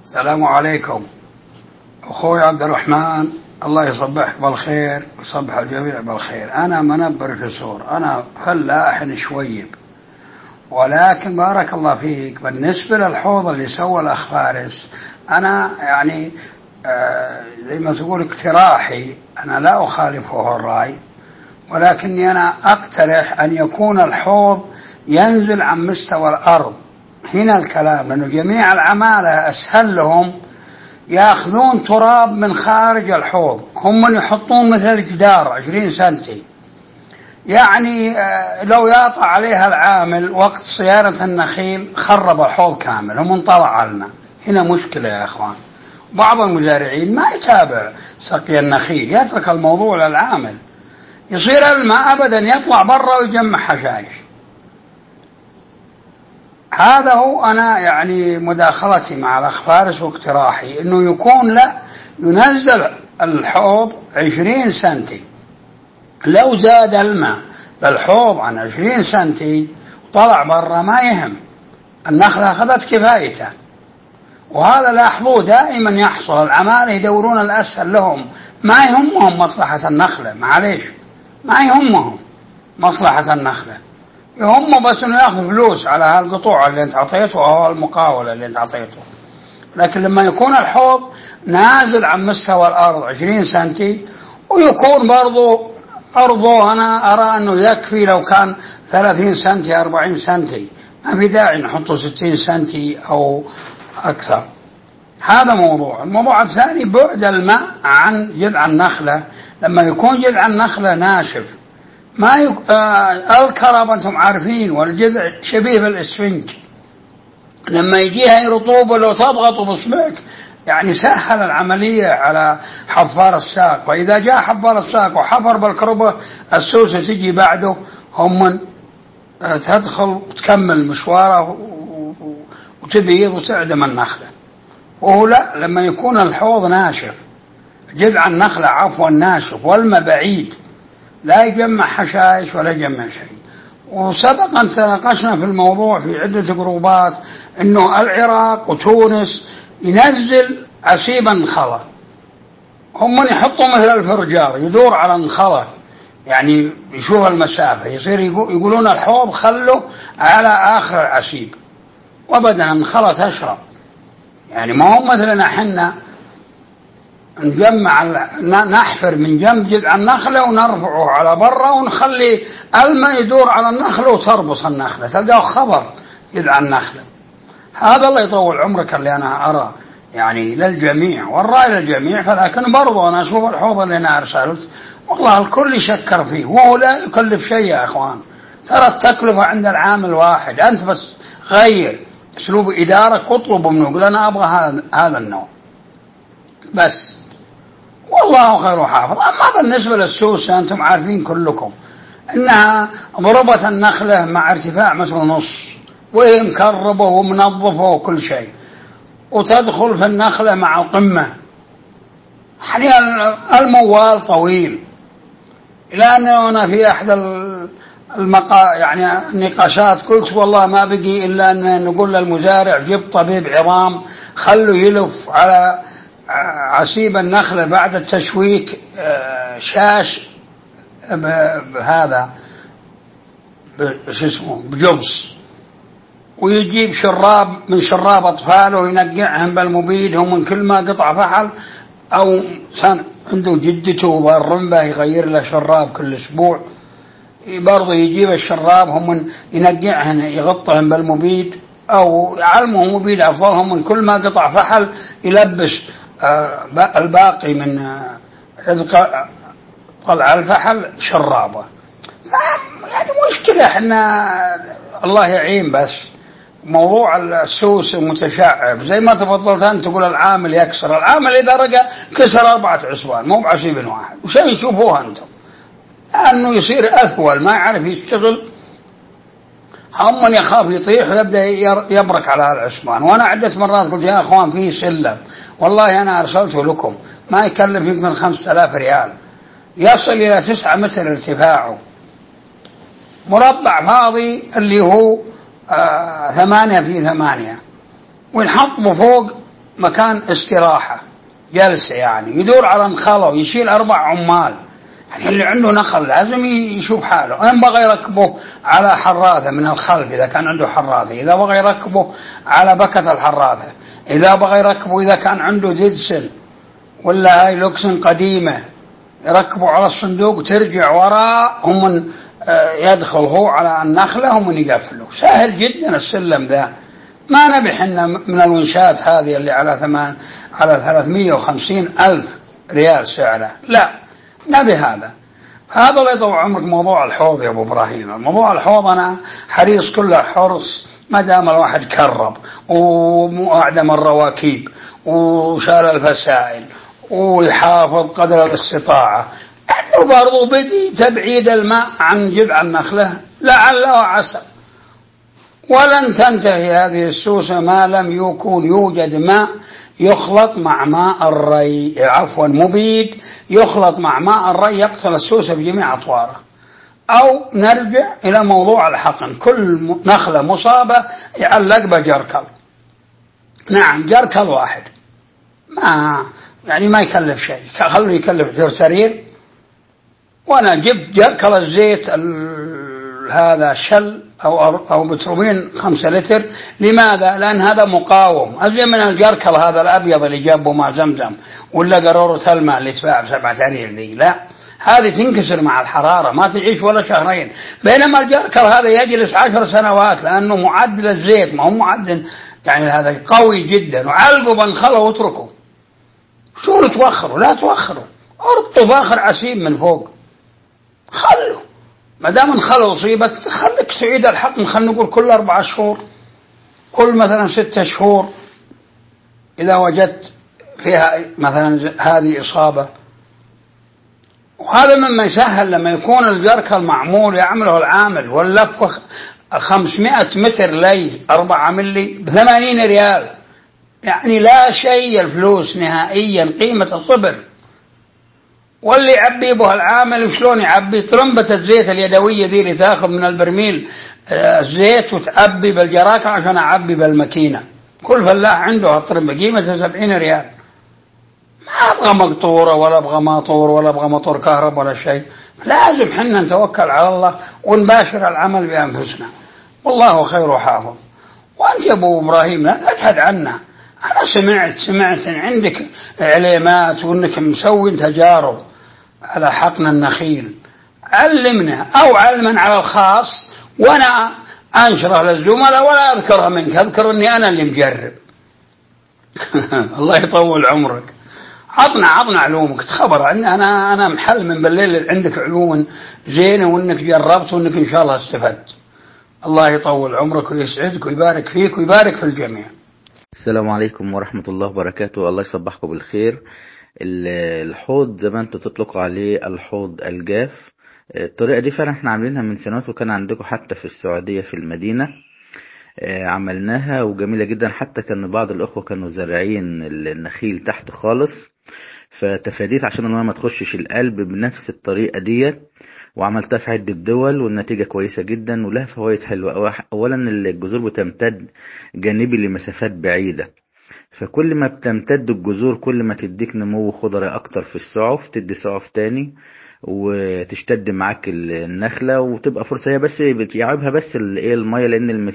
السلام عليكم أخوي عبد الرحمن، الله يصبحك بالخير ويصبح الجميع بالخير. أنا منبر كسور، أنا فلاح شويب، ولكن بارك الله فيك بالنسبة للحوض اللي سوى الأخ فارس، أنا يعني زي ما تقول اقتراحي، أنا لا أخالفه الرأي، ولكني أنا أقترح أن يكون الحوض ينزل عن مستوى الأرض. هنا الكلام، لأنه جميع العمالة أسهل لهم يأخذون تراب من خارج الحوض، هم من يحطون مثل الجدار 20 سنتي، يعني لو يقطع عليها العامل وقت صيانة النخيل خرب الحوض كامل، هم انطلع لنا. هنا مشكلة يا أخوان. بعض المزارعين ما يتابع سقي النخيل، يترك الموضوع للعامل، يصير الماء أبدا يطلع برا ويجمع حشائش. هذا هو أنا يعني مداخلتي مع الأخ فارس واقتراحي، إنه يكون لا ينزل الحوض 20 سنتي. لو زاد الماء بالحوض عن 20 سنتي وطلع برا ما يهم، النخلة أخذت كفايته. وهذا لاحظوه دائما يحصل، العمالة يدورون الأسهل لهم، ما يهمهم مصلحة النخلة، معليش ما يهمهم مصلحة النخلة، يهم بس انه ياخذ فلوس على هالقطوع اللي انت عطيته او المقاولة اللي انت عطيته. لكن لما يكون الحوض نازل عن مستوى الارض 20 سنتي، ويكون برضو ارضه انا ارى انه يكفي لو كان 30 سنتي 40 سنتي، ما في داعي نحطه 60 سنتي او اكثر. هذا موضوع. الموضوع الثاني بعد الماء عن جذع النخلة. لما يكون جذع النخلة ناشف، ما الكرب أنتم عارفين، والجذع شبيه بالإسفنج، لما يجيها رطوبة لو تضغط بصبعك يعني سهل العملية على حفار الساق. وإذا جاء حفار الساق وحفر بالكربة، السوسة تجي بعده، هم تدخل وتكمل مشواره وتبيض وتعدم النخلة. وهو لا، لما يكون الحوض ناشف، جذع النخلة عفوا ناشف والماء بعيد، لا يجمع حشائش ولا يجمع شيء. وسبق أن تناقشنا في الموضوع في عدة جروبات أنه العراق وتونس ينزل عسيب النخلة، هم من يحطوا مثل الفرجار يدور على النخلة، يعني يشوف المسافة، يصير يقولون الحوض خلوا على آخر العسيب، وأبدا النخلة تشرب. يعني ما هم مثلنا حنا نجمع نحفر من جنب جذع النخلة ونرفعه على برا ونخلي الماء يدور على النخلة وتربص النخلة، تلقاه خبر جذع النخلة. هذا الله يطول عمرك اللي أنا أرى يعني للجميع، والرأي للجميع. فلكن برضو أنا أشوف الحوض اللي أنا أرسلت والله الكل يشكر فيه، وهو لا يكلف شيء يا أخوان. ترى التكلفة عند العامل واحد، أنت بس غير أسلوب إدارك واطلب منه، قل أنا أبغى هذا النوع بس، والله خير حافظ. أما بالنسبة للسوسة أنتم عارفين كلكم أنها ضربت النخلة مع ارتفاع 1.5 متر، وهي مكربة ومنظفة وكل شيء، وتدخل في النخلة مع القمة. يعني الموال طويل، إلى أنه أنا في أحد يعني النقاشات قلت والله ما بقي إلا أن نقول للمزارع جيب طبيب عظام خلوا يلف على عسيب النخلة بعد التشويك شاش بهذا بجبس، ويجيب شراب من شراب أطفاله وينقعهم بالمبيد، هم من كل ما قطع فحل أو عنده جدته بالرمبة يغير له شراب كل أسبوع، برضه يجيب الشراب هم ينقعهم يغطهم بالمبيد أو يعلمهم مبيد أفضلهم، من كل ما قطع فحل يلبس الباقي من طلع الفحل شرابه. يعني مشكلة احنا الله يعين. بس موضوع السوس متشعب زي ما تفضلت أنت تقول العامل يكسر، العامل إذا رجع كسر 4 عصبان مو بعصيب واحد، وش يشوفوه أنتم؟ أنه يصير أثقل ما يعرف يشتغل، هم من يخاف يطيح ويبدأ يبرك على العصبان. وأنا عدة مرات قلت يا أخوان فيه سلم، والله أنا أرسلته لكم ما يكلف يمكن 5000 ريال، يصل إلى 9 متر ارتفاعه، مربع فاضي اللي هو 8 في 8، ونحط بفوق مكان استراحة جلسة، يعني يدور على نخله ويشيل 4 عمال. يعني اللي عنده نخل لازم يشوف حاله. إن بغى يركبه على حراثة من الخلف إذا كان عنده حراثة، إذا بغى يركبه على بكة الحراثة، إذا بغى يركبه إذا كان عنده ديدسن ولا هاي لوكسن قديمة يركبوا على الصندوق وترجع وراء، هم يدخل هو على النخلة هم يقفلوا. سهل جدا السلم ذا، ما نبي حنا من الونشات هذه اللي على 350 ألف ريال سعره، لا نبي هذا. هذا اللي يطول عمرك موضوع الحوض يا أبو إبراهيم. الموضوع الحوض أنا حريص كله حرص، ما دام الواحد كرب وأعدم الرواكيب وشال الفسائل ويحافظ قدر الاستطاعة، أنه برضو بدي تبعيد الماء عن جذع النخلة لعل وعسى. ولن تنتهي هذه السوسة ما لم يكون يوجد ماء يخلط مع ماء الري، عفوا مبيد يخلط مع ماء الري يقتل السوسة بجميع أطواره. أو نرجع إلى موضوع الحقن، كل نخلة مصابة يعلق بجركل. نعم جركل واحد ما يكلف شيء، خلوا يكلف جرسرين. وأنا جبت جركل الزيت هذا شل أو بتروبين 5 لتر. لماذا؟ لأن هذا مقاوم أزين من الجركل هذا الأبيض اللي جابه مع زمزم ولا قارورة الماء اللي تباع ب7 ريال ذي. لا، هذه تنكسر مع الحرارة ما تعيش ولا شهرين، بينما الجركل هذا يجلس 10 سنوات لأنه معدل الزيت ما هو معدل، يعني هذا قوي جدا. وعلقوا بنخله واتركوا. شو توخروا؟ لا توخروا، اربطوا باخر عسيب من فوق. خلوا ما دام انخلوا أصيبت خليك تعيد الحقن، خلينا نقول كل 4 شهور، كل مثلا 6 شهور إذا وجدت فيها مثلا هذه إصابة. وهذا مما يسهل لما يكون الجركل معمول يعمله العامل، واللفة 500 متر لي 4 ملي ب80 ريال، يعني لا شيء الفلوس نهائيا، قيمة الصبر. واللي يعبي به العامل وشلون يعبي؟ طرمبة الزيت اليدوية ذي اللي تاخذ من البرميل الزيت وتعبي بالجراكة عشان أعبي بالماكينة. كل فلاح عنده الطرمبة قيمتها 70 ريال. ما أبغى مقطورة ولا أبغى ماطور ولا أبغى موتور كهرب ولا شيء. لازم حنا نتوكل على الله ونباشر العمل بأنفسنا، والله خير حافظ. وأنت يا أبو إبراهيم لا تجهد عنا. أنا سمعت إن عندك علامات وإنك مسوي تجارب على حقن النخيل. علمنا أو علما على الخاص وأنا أنشره للزملاء ولا أذكرها منك، أذكر أني أنا اللي مجرب. الله يطول عمرك. عطنا علومك، تخبر أنا محل من بالليل عندك علوم زينة وإنك جربت وإنك إن شاء الله استفدت. الله يطول عمرك ويسعدك ويبارك فيك ويبارك في الجميع. السلام عليكم ورحمة الله وبركاته. الله يصبحكم بالخير. الحوض زي ما انتوا تطلقوا عليه الحوض الجاف، الطريقة دي فعلا احنا عاملينها من سنوات، وكان عندكم حتى في السعودية في المدينة عملناها وجميلة جدا. حتى كان بعض الأخوة كانوا زارعين النخيل تحت خالص، فتفاديت عشان المياه ما تخشش القلب بنفس الطريقة دي، وعملتها في عدة دول والنتيجة كويسة جدا ولها فوائد حلوة. أولا الجذور بتمتد جانبي لمسافات بعيدة، فكل ما بتمتد الجذور كل ما تديك نمو خضري أكتر في السعف، تدي سعف تاني وتشتد معاك النخلة وتبقى فرصة. هي بس بتيعبها بس المية، لأن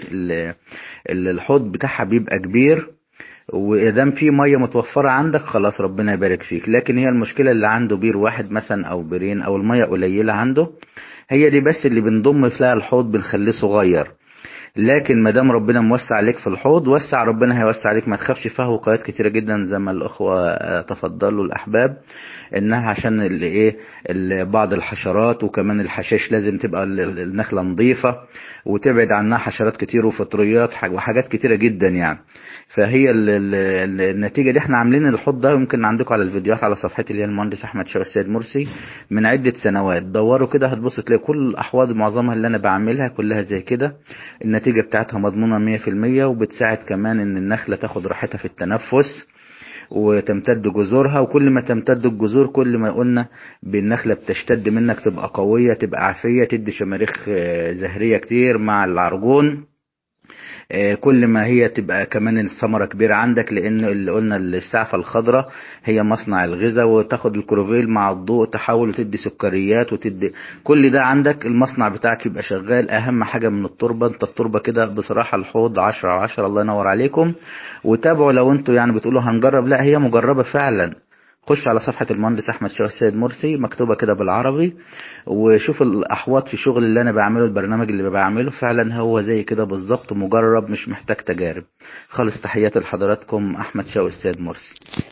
الحوض بتاعها بيبقى كبير، وإذا في مية متوفرة عندك خلاص ربنا يبارك فيك. لكن هي المشكلة اللي عنده بير واحد مثلا أو بيرين أو المية قليلة عنده، هي دي بس اللي بنضم فيها الحوض بنخليه صغير. لكن ما دام ربنا موسع عليك في الحوض وسع ربنا هيوسع عليك، ما تخافش. فيها وقايات كتيرة جدا زي ما الأخوة تفضلوا الأحباب، إنها عشان بعض الحشرات وكمان الحشائش لازم تبقى النخلة نظيفة وتبعد عنها حشرات كتير وفطريات وحاجات كتيرة جدا يعني. فهي النتيجة دي احنا عاملين الحوض ده يمكن عندكم على الفيديوهات على صفحتي اللي هي المهندس أحمد شوقي السيد مرسي من عدة سنوات. دوروا كده هتبص تلاقي كل الأحواض معظمها اللي أنا بعملها كلها زي كده. النتيجة بتاعتها مضمونة 100%، وبتساعد كمان ان النخلة تاخد راحتها في التنفس وتمتد جذورها. وكل ما تمتد الجذور كل ما قلنا بالنخلة بتشتد منك، تبقى قوية، تبقى عافية، تدي شماريخ زهرية كتير مع العرجون. كل ما هي تبقى كمان الثمرة كبيرة عندك، لان اللي قلنا السعفة الخضراء هي مصنع الغذاء، وتاخد الكلوروفيل مع الضوء تحول وتدي سكريات وتدي كل ده عندك، المصنع بتاعك يبقى شغال. اهم حاجة من التربة، انت التربة كده بصراحة الحوض 10/10. الله ينور عليكم. وتابعوا لو انتوا يعني بتقولوا هنجرب، لا هي مجربة فعلا. خش على صفحة المهندس أحمد شوقي السيد مرسي مكتوبة كده بالعربي، وشوف الأحواض في الشغل اللي أنا بعمله، البرنامج اللي بعمله فعلا هو زي كده بالظبط، مجرب مش محتاج تجارب خالص. تحياتي لحضراتكم، أحمد شوقي السيد مرسي.